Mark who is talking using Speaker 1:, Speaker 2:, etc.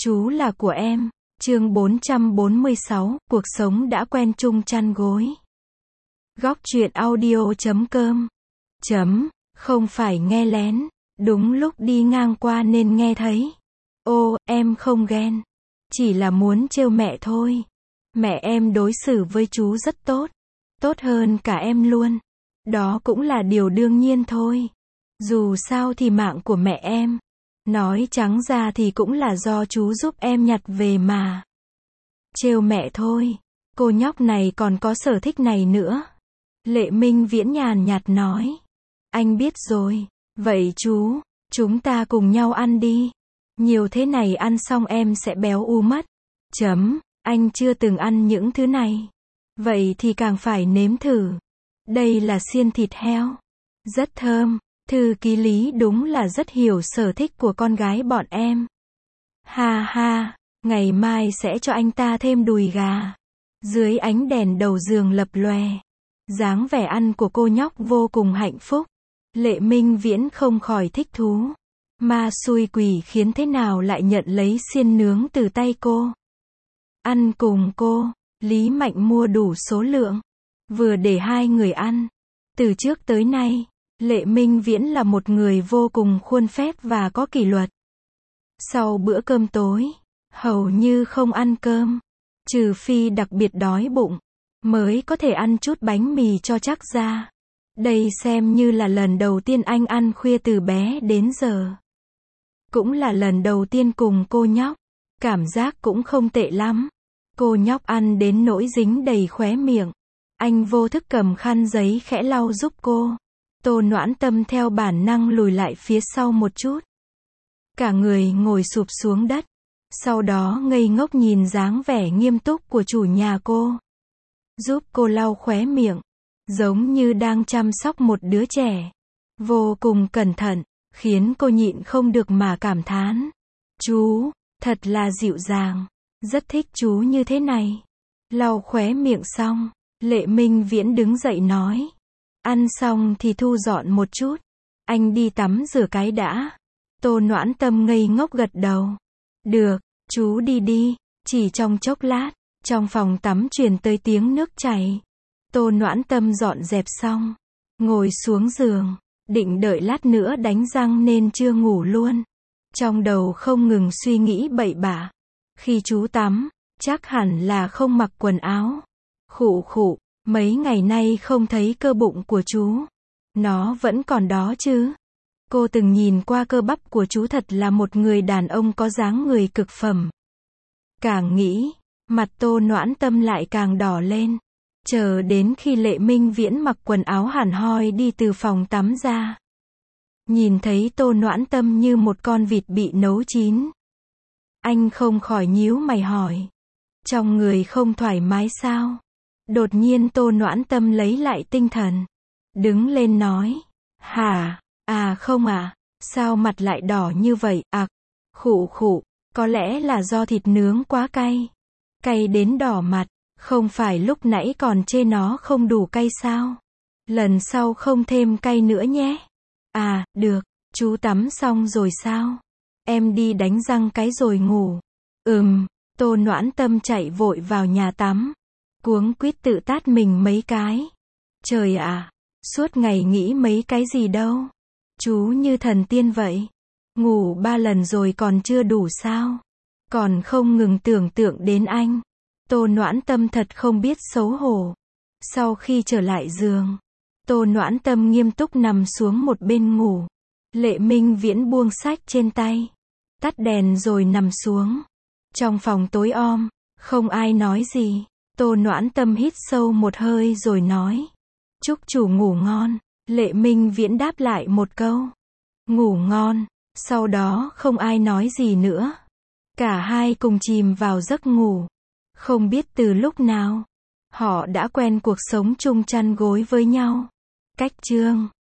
Speaker 1: Chú là của em. Chương 446, cuộc sống đã quen chung chăn gối. Góc truyện audio.com. Không phải nghe lén, đúng lúc đi ngang qua nên nghe thấy. Ô, em không ghen. Chỉ là muốn trêu mẹ thôi. Mẹ em đối xử với chú rất tốt. Tốt hơn cả em luôn. Đó cũng là điều đương nhiên thôi. Dù sao thì mạng của mẹ em. Nói trắng ra thì cũng là do chú giúp em nhặt về mà. Trêu mẹ thôi. Cô nhóc này còn có sở thích này nữa. Lệ Minh Viễn nhàn nhạt nói. Anh biết rồi. Vậy chú, chúng ta cùng nhau ăn đi. Nhiều thế này ăn xong em sẽ béo u mất. Anh chưa từng ăn những thứ này. Vậy thì càng phải nếm thử. Đây là xiên thịt heo. Rất thơm. Thư ký Lý đúng là rất hiểu sở thích của con gái bọn em. Ha ha, ngày mai sẽ cho anh ta thêm đùi gà. Dưới ánh đèn đầu giường lập lòe, dáng vẻ ăn của cô nhóc vô cùng hạnh phúc. Lệ Minh Viễn không khỏi thích thú. Ma xui quỷ khiến thế nào lại nhận lấy xiên nướng từ tay cô. Ăn cùng cô, Lý Mạnh mua đủ số lượng. Vừa để hai người ăn. Từ trước tới nay, Lệ Minh Viễn là một người vô cùng khuôn phép và có kỷ luật. Sau bữa cơm tối, hầu như không ăn cơm. Trừ phi đặc biệt đói bụng, mới có thể ăn chút bánh mì cho chắc ra. Đây xem như là lần đầu tiên anh ăn khuya từ bé đến giờ. Cũng là lần đầu tiên cùng cô nhóc. Cảm giác cũng không tệ lắm. Cô nhóc ăn đến nỗi dính đầy khóe miệng. Anh vô thức cầm khăn giấy khẽ lau giúp cô. Tô Noãn Tâm theo bản năng lùi lại phía sau một chút. Cả người ngồi sụp xuống đất. Sau đó ngây ngốc nhìn dáng vẻ nghiêm túc của chủ nhà cô. Giúp cô lau khóe miệng. Giống như đang chăm sóc một đứa trẻ. Vô cùng cẩn thận, khiến cô nhịn không được mà cảm thán. Chú, thật là dịu dàng. Rất thích chú như thế này. Lau khóe miệng xong, Lệ Minh Viễn đứng dậy nói. Ăn xong thì thu dọn một chút. Anh đi tắm rửa cái đã. Tô Noãn Tâm ngây ngốc gật đầu. Được, chú đi đi. Chỉ trong chốc lát, trong phòng tắm truyền tới tiếng nước chảy. Tô Noãn Tâm dọn dẹp xong, ngồi xuống giường, định đợi lát nữa đánh răng nên chưa ngủ luôn. Trong đầu không ngừng suy nghĩ bậy bạ. Khi chú tắm, chắc hẳn là không mặc quần áo. Khụ khụ. Mấy ngày nay không thấy cơ bụng của chú. Nó vẫn còn đó chứ. Cô từng nhìn qua cơ bắp của chú, thật là một người đàn ông có dáng người cực phẩm. Càng nghĩ, mặt Tô Noãn Tâm lại càng đỏ lên. Chờ đến khi Lệ Minh Viễn mặc quần áo hẳn hoi đi từ phòng tắm ra. Nhìn thấy Tô Noãn Tâm như một con vịt bị nấu chín. Anh không khỏi nhíu mày hỏi. Trong người không thoải mái sao? Đột nhiên Tô Noãn Tâm lấy lại tinh thần. Đứng lên nói. Hả? À không à, sao mặt lại đỏ như vậy? Khụ khụ, có lẽ là do thịt nướng quá cay. Cay đến đỏ mặt, không phải lúc nãy còn chê nó không đủ cay sao? Lần sau không thêm cay nữa nhé. À, được, chú tắm xong rồi sao? Em đi đánh răng cái rồi ngủ. Tô Noãn Tâm chạy vội vào nhà tắm. Cuống quýt tự tát mình mấy cái. Trời ạ, suốt ngày nghĩ mấy cái gì đâu. Chú như thần tiên vậy. Ngủ 3 lần rồi còn chưa đủ sao? Còn không ngừng tưởng tượng đến anh. Tô Noãn Tâm thật không biết xấu hổ. Sau khi trở lại giường, Tô Noãn Tâm nghiêm túc nằm xuống một bên ngủ. Lệ Minh Viễn buông sách trên tay. Tắt đèn rồi nằm xuống. Trong phòng tối om, không ai nói gì. Tô Noãn Tâm hít sâu một hơi rồi nói. Chúc chủ ngủ ngon. Lệ Minh Viễn đáp lại một câu. Ngủ ngon. Sau đó không ai nói gì nữa. Cả hai cùng chìm vào giấc ngủ. Không biết từ lúc nào, họ đã quen cuộc sống chung chăn gối với nhau. Cách chương